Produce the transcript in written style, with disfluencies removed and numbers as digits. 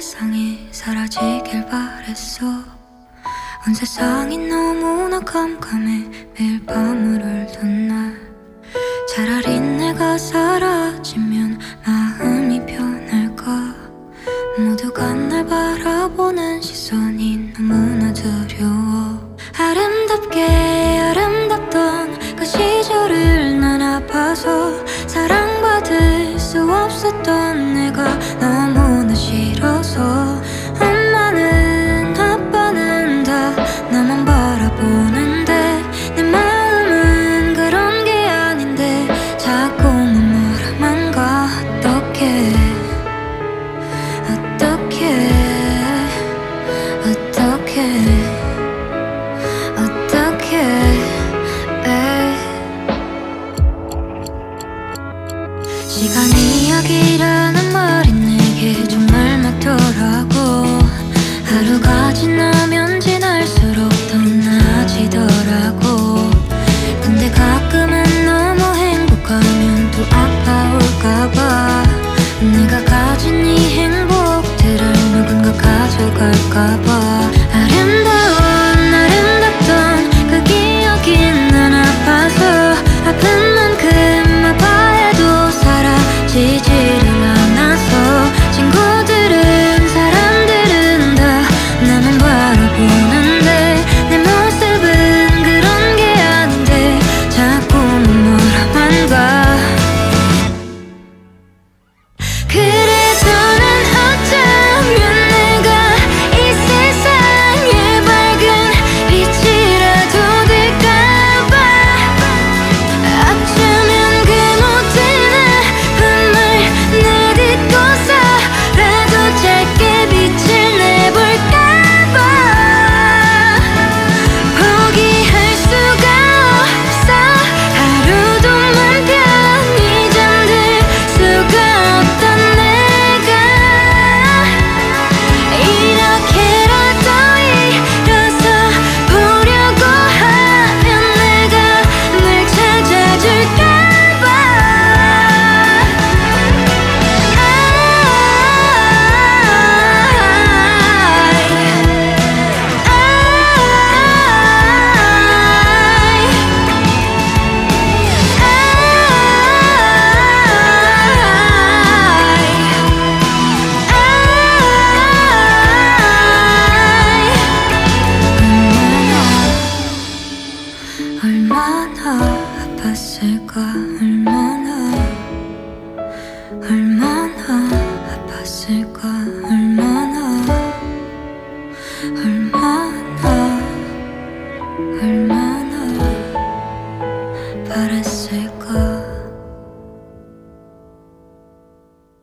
세상이 사라지길 바랬어. 온 세상이 너무나 깜깜해. 매일 밤을 울던 날 차라리 내가 사라지면 마음이 편할까. 모두가 날 바라보는 시선이 너무나 두려워. 아름답게 아름답던 그 시절을 난 아파서 사랑받을 수 없었던 내가 너무나 싫어서. 엄마는 아빠는 다 나만 바라보는데 내 마음은 그런 게 아닌데 자꾸만 뭐라만 가. 어떡해 어떡해 시간 이야기라는 말이 내게 정말 맞더라고. 하루가 지나면 지날수록 더 나아지더라고. 근데 가끔은 너무 행복하면 또 아파올까봐. 내가 가진 이 행복들을 누군가 가져갈까봐. 아름답던 그 기억이 난 아파서 아픈 만큼 아파해도 사라지지를 않아서. 친구들은 사람들은 다 나만 바라보는데 내 모습은 그런 게 아닌데 자꾸만 뭐라만 가. 그래도 난 어쩌면 내가 이 세상의 밝은 빛이라도 될까봐. 어쩌면 그 모든 아픔을 내딛고서라도 짧게 빛을 내볼까봐. 포기할 수가 없어. 하루도 맘 편히 잠들 수가 없던 내가 이렇게라도 일어서 보려고 하면 내가 널 찾아줄까봐. 얼마나 아팠을까. 얼마나 아팠을까. 얼마나